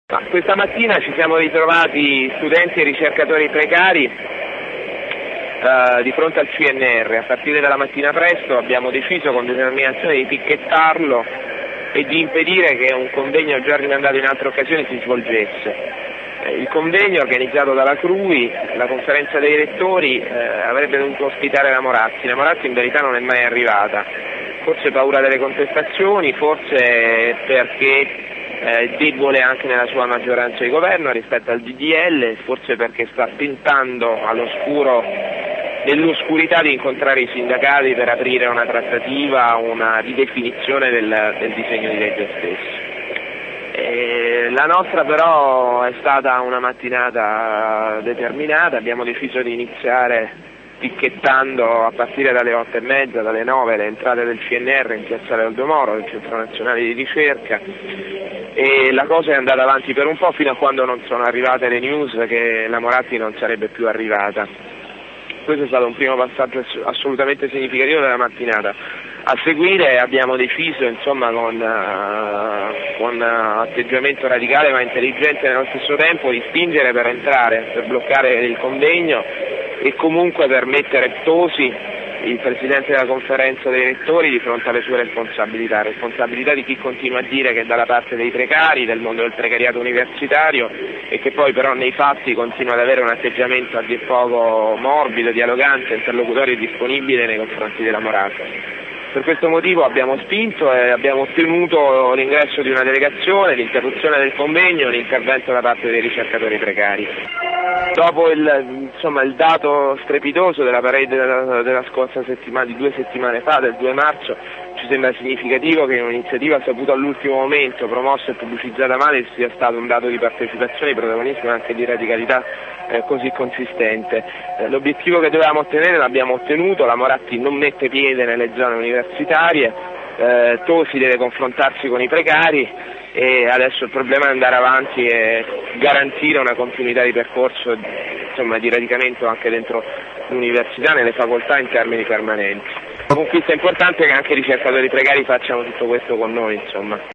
Questa mattina ci siamo ritrovati studenti e ricercatori precari di fronte al CNR. A partire dalla mattina presto abbiamo deciso con determinazione di picchettarlo e di impedire che un convegno già rimandato in altre occasioni si svolgesse. Il convegno organizzato dalla CRUI, la conferenza dei rettori, avrebbe dovuto ospitare la Moratti. La Moratti in verità non è mai arrivata, forse paura delle contestazioni, forse perché debole anche nella sua maggioranza di governo rispetto al DDL, forse perché sta tentando nell'oscurità di incontrare i sindacati per aprire una trattativa, una ridefinizione del disegno di legge stesso. La nostra però è stata una mattinata determinata, abbiamo deciso di iniziare picchettando a partire dalle 8:30, dalle 9 le entrate del CNR in piazzale Aldo Moro, del Centro Nazionale di Ricerca, e la cosa è andata avanti per un po' fino a quando non sono arrivate le news che la Moratti non sarebbe più arrivata. Questo è stato un primo passaggio assolutamente significativo della mattinata. A seguire abbiamo deciso, insomma, con atteggiamento radicale ma intelligente nello stesso tempo, di spingere per entrare, per bloccare il convegno e comunque per mettere Tosi, il Presidente della Conferenza dei Rettori, di fronte alle sue responsabilità di chi continua a dire che è dalla parte dei precari, del mondo del precariato universitario, e che poi però nei fatti continua ad avere un atteggiamento a dir poco morbido, dialogante, interlocutorio e disponibile nei confronti della Moratti. Per questo motivo abbiamo spinto e abbiamo ottenuto l'ingresso di una delegazione, l'interruzione del convegno e l'intervento da parte dei ricercatori precari. Dopo il dato strepitoso della parade della scorsa settimana, di 2 settimane fa, del 2 marzo, ci sembra significativo che in un'iniziativa saputa all'ultimo momento, promossa e pubblicizzata male, sia stato un dato di partecipazione, di protagonismo e anche di radicalità così consistente. L'obiettivo che dovevamo ottenere l'abbiamo ottenuto, la Moratti non mette piede nelle zone universitarie, Tosi deve confrontarsi con i precari e adesso il problema è andare avanti e garantire una continuità di percorso, di radicamento anche dentro l'università, nelle facoltà in termini permanenti. Una conquista importante che anche i ricercatori precari facciano tutto questo con noi, insomma.